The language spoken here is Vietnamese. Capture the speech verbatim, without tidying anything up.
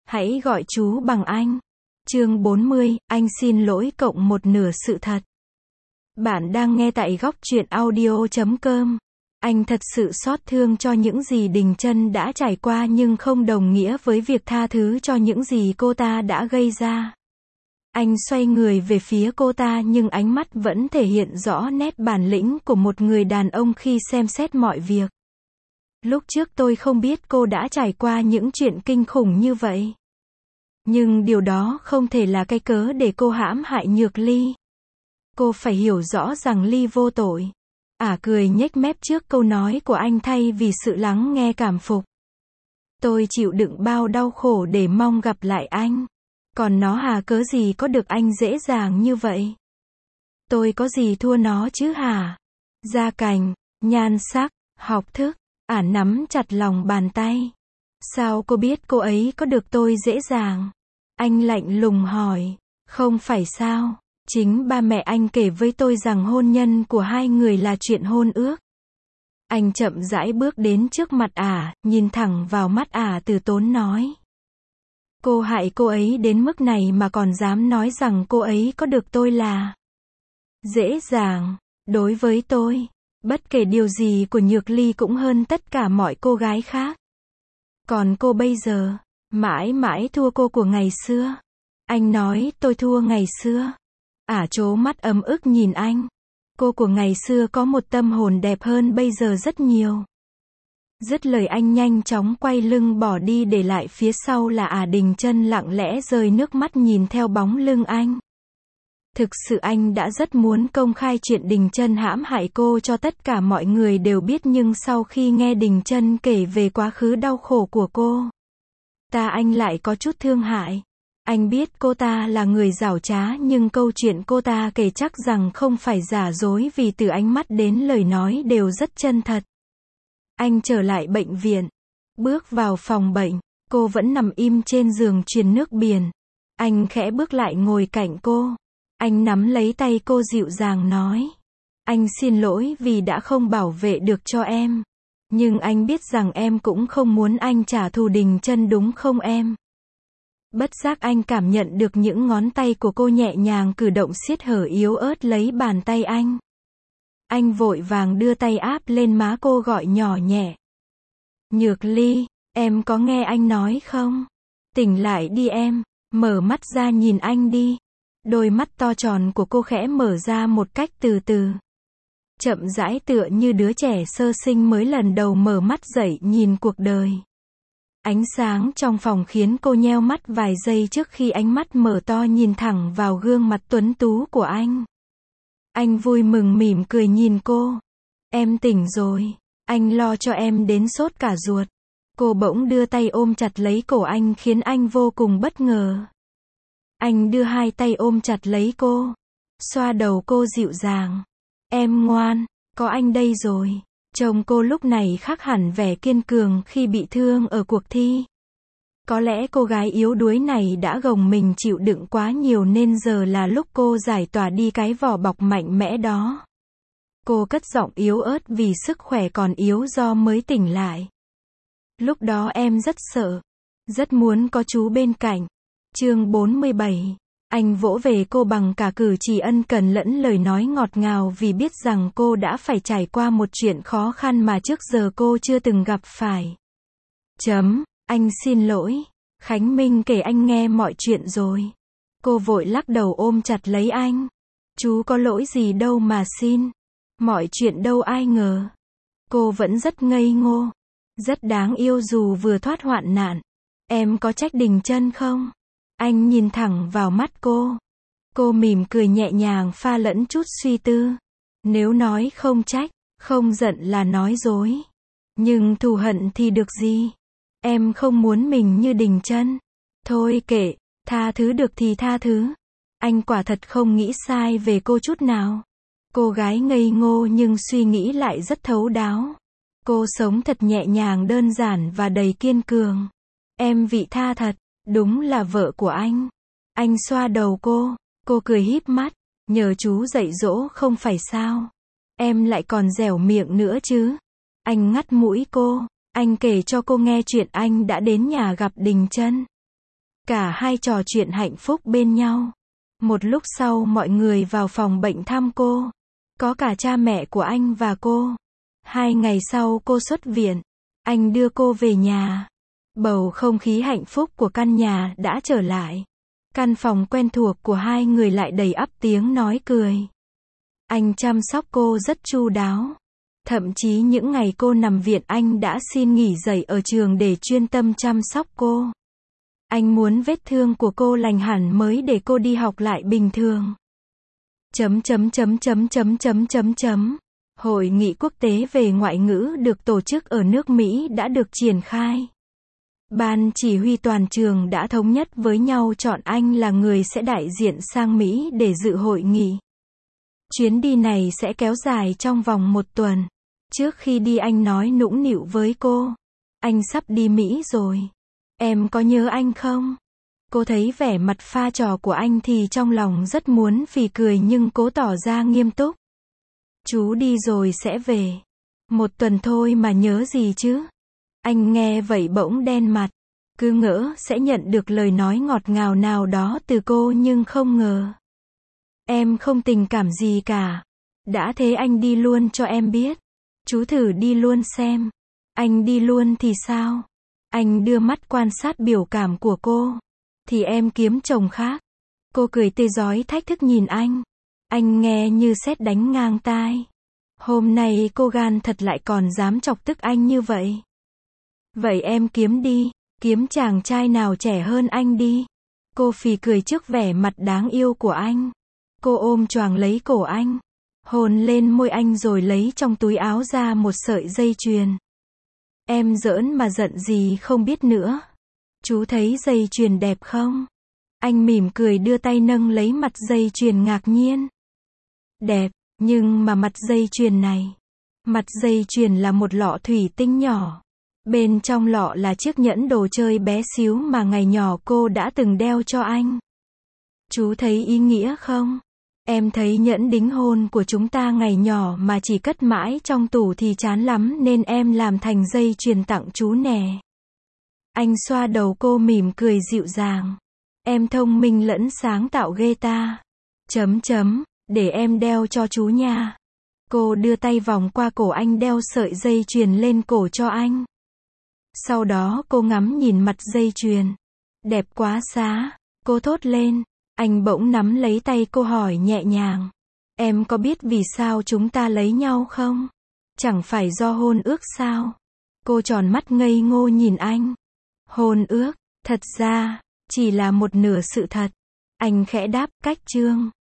Hãy gọi chú bằng anh. Chương bốn mươi, anh xin lỗi cộng một nửa sự thật. Bạn đang nghe tại góc truyện audio chấm com. Anh thật sự xót thương cho những gì Đình Chân đã trải qua nhưng không đồng nghĩa với việc tha thứ cho những gì cô ta đã gây ra. Anh xoay người về phía cô ta nhưng ánh mắt vẫn thể hiện rõ nét bản lĩnh của một người đàn ông khi xem xét mọi việc. Lúc trước tôi không biết cô đã trải qua những chuyện kinh khủng như vậy. Nhưng điều đó không thể là cái cớ để cô hãm hại Nhược Ly. Cô phải hiểu rõ rằng Ly vô tội. Ả cười nhếch mép trước câu nói của anh thay vì sự lắng nghe cảm phục. Tôi chịu đựng bao đau khổ để mong gặp lại anh. Còn nó hà cớ gì có được anh dễ dàng như vậy? Tôi có gì thua nó chứ hả? Gia cảnh, nhan sắc, học thức. Ả nắm chặt lòng bàn tay. Sao cô biết cô ấy có được tôi dễ dàng? Anh lạnh lùng hỏi. Không phải sao? Chính ba mẹ anh kể với tôi rằng hôn nhân của hai người là chuyện hôn ước. Anh chậm rãi bước đến trước mặt Ả, nhìn thẳng vào mắt Ả từ tốn nói. Cô hại cô ấy đến mức này mà còn dám nói rằng cô ấy có được tôi là dễ dàng. Đối với tôi, bất kể điều gì của Nhược Ly cũng hơn tất cả mọi cô gái khác. Còn cô bây giờ, mãi mãi thua cô của ngày xưa. Anh nói tôi thua ngày xưa. Ả trố mắt ấm ức nhìn anh. Cô của ngày xưa có một tâm hồn đẹp hơn bây giờ rất nhiều. Dứt lời anh nhanh chóng quay lưng bỏ đi để lại phía sau là Ả. Đình Chân lặng lẽ rơi nước mắt nhìn theo bóng lưng anh. Thực sự anh đã rất muốn công khai chuyện Đình Chân hãm hại cô cho tất cả mọi người đều biết nhưng sau khi nghe Đình Chân kể về quá khứ đau khổ của cô, ta anh lại có chút thương hại. Anh biết cô ta là người giảo trá nhưng câu chuyện cô ta kể chắc rằng không phải giả dối vì từ ánh mắt đến lời nói đều rất chân thật. Anh trở lại bệnh viện. Bước vào phòng bệnh. Cô vẫn nằm im trên giường truyền nước biển. Anh khẽ bước lại ngồi cạnh cô. Anh nắm lấy tay cô dịu dàng nói. Anh xin lỗi vì đã không bảo vệ được cho em. Nhưng anh biết rằng em cũng không muốn anh trả thù Đình Chân đúng không em? Bất giác anh cảm nhận được những ngón tay của cô nhẹ nhàng cử động siết hở yếu ớt lấy bàn tay anh. Anh vội vàng đưa tay áp lên má cô gọi nhỏ nhẹ. Nhược Ly, em có nghe anh nói không? Tỉnh lại đi em, mở mắt ra nhìn anh đi. Đôi mắt to tròn của cô khẽ mở ra một cách từ từ. Chậm rãi tựa như đứa trẻ sơ sinh mới lần đầu mở mắt dậy nhìn cuộc đời. Ánh sáng trong phòng khiến cô nheo mắt vài giây trước khi ánh mắt mở to nhìn thẳng vào gương mặt tuấn tú của anh. Anh vui mừng mỉm cười nhìn cô. Em tỉnh rồi. Anh lo cho em đến sốt cả ruột. Cô bỗng đưa tay ôm chặt lấy cổ anh khiến anh vô cùng bất ngờ. Anh đưa hai tay ôm chặt lấy cô. Xoa đầu cô dịu dàng. Em ngoan, có anh đây rồi. Chồng cô lúc này khác hẳn vẻ kiên cường khi bị thương ở cuộc thi. Có lẽ cô gái yếu đuối này đã gồng mình chịu đựng quá nhiều nên giờ là lúc cô giải tỏa đi cái vỏ bọc mạnh mẽ đó. Cô cất giọng yếu ớt vì sức khỏe còn yếu do mới tỉnh lại. Lúc đó em rất sợ. Rất muốn có chú bên cạnh. Chương bốn mươi bảy. Anh vỗ về cô bằng cả cử chỉ ân cần lẫn lời nói ngọt ngào vì biết rằng cô đã phải trải qua một chuyện khó khăn mà trước giờ cô chưa từng gặp phải. Chấm, anh xin lỗi. Khánh Minh kể anh nghe mọi chuyện rồi. Cô vội lắc đầu ôm chặt lấy anh. Chú có lỗi gì đâu mà xin. Mọi chuyện đâu ai ngờ. Cô vẫn rất ngây ngô. Rất đáng yêu dù vừa thoát hoạn nạn. Em có trách Đình Chân không? Anh nhìn thẳng vào mắt cô. Cô mỉm cười nhẹ nhàng pha lẫn chút suy tư. Nếu nói không trách, không giận là nói dối. Nhưng thù hận thì được gì? Em không muốn mình như Đình Chân. Thôi kệ, tha thứ được thì tha thứ. Anh quả thật không nghĩ sai về cô chút nào. Cô gái ngây ngô nhưng suy nghĩ lại rất thấu đáo. Cô sống thật nhẹ nhàng đơn giản và đầy kiên cường. Em vị tha thật. Đúng là vợ của anh. Anh xoa đầu cô. Cô cười híp mắt. Nhờ chú dạy dỗ không phải sao. Em lại còn dẻo miệng nữa chứ. Anh ngắt mũi cô. Anh kể cho cô nghe chuyện anh đã đến nhà gặp Đình Chân. Cả hai trò chuyện hạnh phúc bên nhau. Một lúc sau mọi người vào phòng bệnh thăm cô. Có cả cha mẹ của anh và cô. Hai ngày sau cô xuất viện. Anh đưa cô về nhà. Bầu không khí hạnh phúc của căn nhà đã trở lại. Căn phòng quen thuộc của hai người lại đầy ắp tiếng nói cười. Anh chăm sóc cô rất chu đáo. Thậm chí những ngày cô nằm viện anh đã xin nghỉ dạy ở trường để chuyên tâm chăm sóc cô. Anh muốn vết thương của cô lành hẳn mới để cô đi học lại bình thường. Chấm chấm chấm chấm chấm chấm chấm chấm. Hội nghị quốc tế về ngoại ngữ được tổ chức ở nước Mỹ đã được triển khai. Ban chỉ huy toàn trường đã thống nhất với nhau chọn anh là người sẽ đại diện sang Mỹ để dự hội nghị. Chuyến đi này sẽ kéo dài trong vòng một tuần. Trước khi đi anh nói nũng nịu với cô. Anh sắp đi Mỹ rồi. Em có nhớ anh không? Cô thấy vẻ mặt pha trò của anh thì trong lòng rất muốn phì cười nhưng cố tỏ ra nghiêm túc. Chú đi rồi sẽ về. Một tuần thôi mà nhớ gì chứ? Anh nghe vậy bỗng đen mặt. Cứ ngỡ sẽ nhận được lời nói ngọt ngào nào đó từ cô nhưng không ngờ. Em không tình cảm gì cả. Đã thế anh đi luôn cho em biết. Chú thử đi luôn xem. Anh đi luôn thì sao? Anh đưa mắt quan sát biểu cảm của cô. Thì em kiếm chồng khác. Cô cười tê rói thách thức nhìn anh. Anh nghe như sét đánh ngang tai. Hôm nay cô gan thật lại còn dám chọc tức anh như vậy. Vậy em kiếm đi. Kiếm chàng trai nào trẻ hơn anh đi. Cô phì cười trước vẻ mặt đáng yêu của anh. Cô ôm choàng lấy cổ anh. Hôn lên môi anh rồi lấy trong túi áo ra một sợi dây chuyền. Em giỡn mà giận gì không biết nữa. Chú thấy dây chuyền đẹp không? Anh mỉm cười đưa tay nâng lấy mặt dây chuyền ngạc nhiên. Đẹp, nhưng mà mặt dây chuyền này. Mặt dây chuyền là một lọ thủy tinh nhỏ. Bên trong lọ là chiếc nhẫn đồ chơi bé xíu mà ngày nhỏ cô đã từng đeo cho anh. Chú thấy ý nghĩa không? Em thấy nhẫn đính hôn của chúng ta ngày nhỏ mà chỉ cất mãi trong tủ thì chán lắm nên em làm thành dây chuyền tặng chú nè. Anh xoa đầu cô mỉm cười dịu dàng. Em thông minh lẫn sáng tạo ghê ta. Chấm chấm, để em đeo cho chú nha. Cô đưa tay vòng qua cổ anh đeo sợi dây chuyền lên cổ cho anh. Sau đó cô ngắm nhìn mặt dây chuyền. Đẹp quá xá. Cô thốt lên. Anh bỗng nắm lấy tay cô hỏi nhẹ nhàng. Em có biết vì sao chúng ta lấy nhau không? Chẳng phải do hôn ước sao? Cô tròn mắt ngây ngô nhìn anh. Hôn ước, thật ra, chỉ là một nửa sự thật. Anh khẽ đáp, cách chương.